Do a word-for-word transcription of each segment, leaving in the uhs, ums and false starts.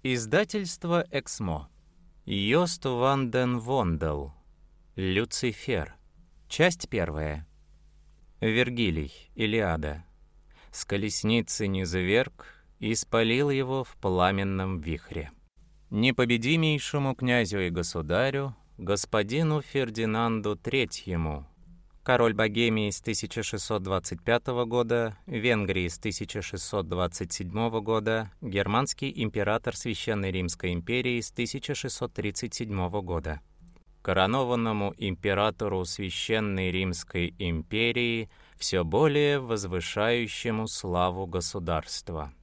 Издательство «Эксмо». Йост ван ден Вондел. Люцифер. Часть первая. Вергилий. Илиада. С колесницы низверг и спалил его в пламенном вихре. Непобедимейшему князю и государю, господину Фердинанду Третьему, король Богемии с тысяча шестьсот двадцать пятого года, Венгрии с тысяча шестьсот двадцать седьмого года, германский император Священной Римской империи с тысяча шестьсот тридцать седьмого года. Коронованному императору Священной Римской империи, все более возвышающему славу государства.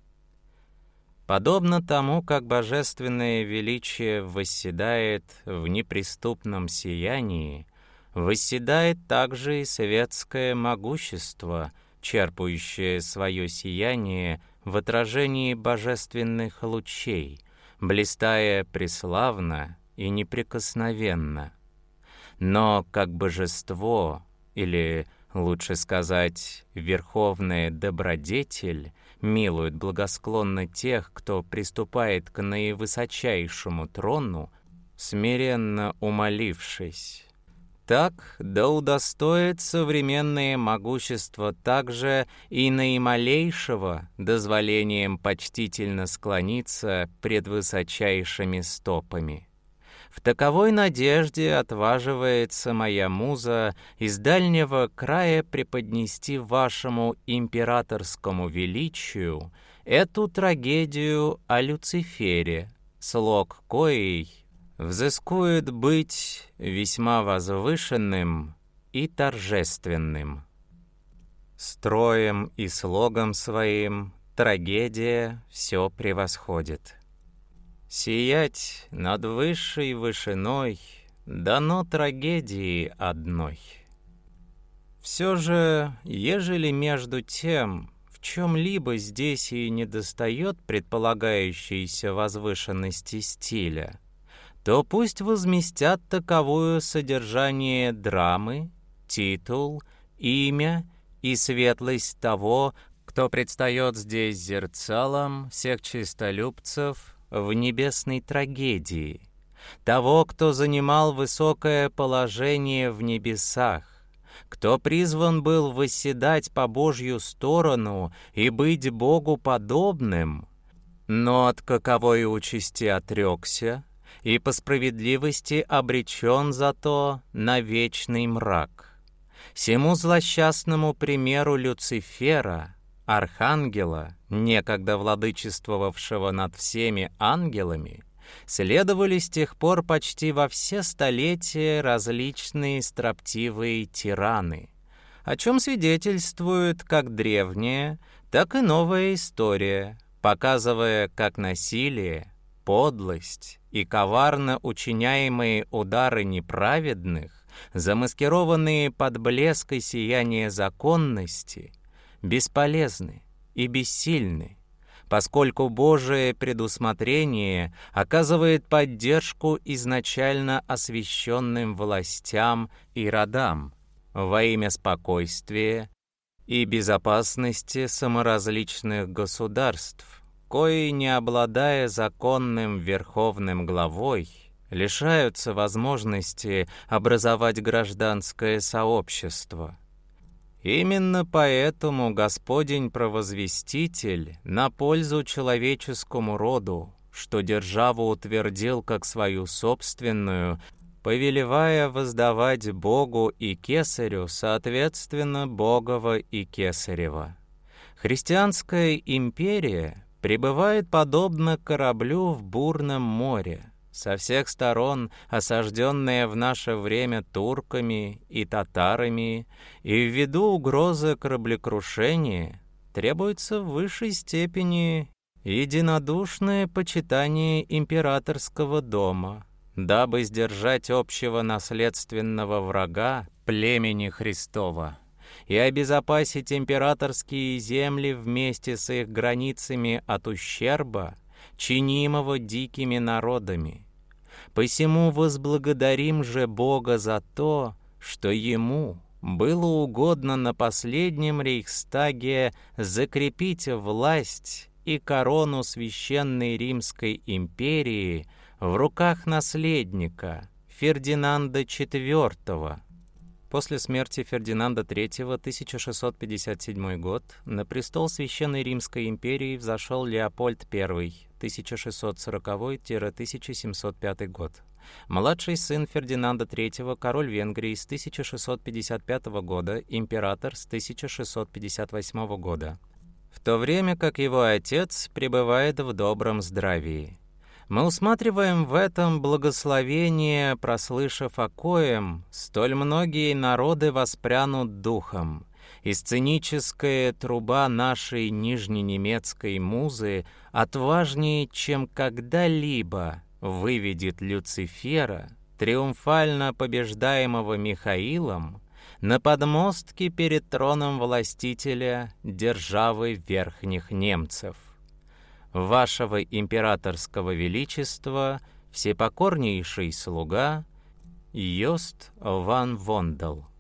Подобно тому, как божественное величие восседает в неприступном сиянии, восседает также и светское могущество, черпающее свое сияние в отражении божественных лучей, блистая преславно и неприкосновенно. Но как божество, или, лучше сказать, верховная добродетель, милует благосклонно тех, кто приступает к наивысочайшему трону, смиренно умолившись. Так, да удостоит современное могущество также и наималейшего дозволением почтительно склониться пред высочайшими стопами. В таковой надежде отваживается моя муза из дальнего края преподнести вашему императорскому величию эту трагедию о Люцифере, слог коей взыскует быть весьма возвышенным и торжественным. Строем и слогом своим трагедия все превосходит. Сиять над высшей вышиной дано трагедии одной. Все же, ежели между тем, в чем-либо здесь и недостает предполагающейся возвышенности стиля, то пусть возместят таковую содержание драмы, титул, имя и светлость того, кто предстает здесь зерцалом всех чистолюбцев в небесной трагедии, того, кто занимал высокое положение в небесах, кто призван был восседать по Божью сторону и быть Богу подобным, но от каковой участи отрекся, и по справедливости обречен зато на вечный мрак. Сему злосчастному примеру Люцифера, архангела, некогда владычествовавшего над всеми ангелами, следовали с тех пор почти во все столетия различные строптивые тираны, о чем свидетельствует как древняя, так и новая история, показывая, как насилие, подлость и коварно учиняемые удары неправедных, замаскированные под блеск и сияние законности, бесполезны и бессильны, поскольку Божие предусмотрение оказывает поддержку изначально освященным властям и родам во имя спокойствия и безопасности саморазличных государств, кои, не обладая законным верховным главой, лишаются возможности образовать гражданское сообщество. Именно поэтому Господень Провозвеститель на пользу человеческому роду, что державу утвердил как свою собственную, повелевая воздавать Богу и Кесарю соответственно Богово и Кесарево. Христианская империя пребывает подобно кораблю в бурном море, со всех сторон осажденная в наше время турками и татарами, и ввиду угрозы кораблекрушения требуется в высшей степени единодушное почитание императорского дома, дабы сдержать общего наследственного врага племени Христова и обезопасить императорские земли вместе с их границами от ущерба, чинимого дикими народами. Посему возблагодарим же Бога за то, что Ему было угодно на последнем Рейхстаге закрепить власть и корону Священной Римской империи в руках наследника Фердинанда четвёртого. После смерти Фердинанда третьего, тысяча шестьсот пятьдесят седьмой год, на престол Священной Римской империи взошел Леопольд первый, тысяча шестьсот сороковой — тысяча семьсот пятый год. Младший сын Фердинанда третьего, король Венгрии с тысяча шестьсот пятьдесят пятого года, император с тысяча шестьсот пятьдесят восьмого года. В то время как его отец пребывает в добром здравии. Мы усматриваем в этом благословение, прослышав о коем, столь многие народы воспрянут духом, и сценическая труба нашей нижненемецкой музы отважнее, чем когда-либо, выведет Люцифера, триумфально побеждаемого Михаилом, на подмостке перед троном властителя державы верхних немцев. Вашего императорского величества, всепокорнейший слуга Йост ван Вондел.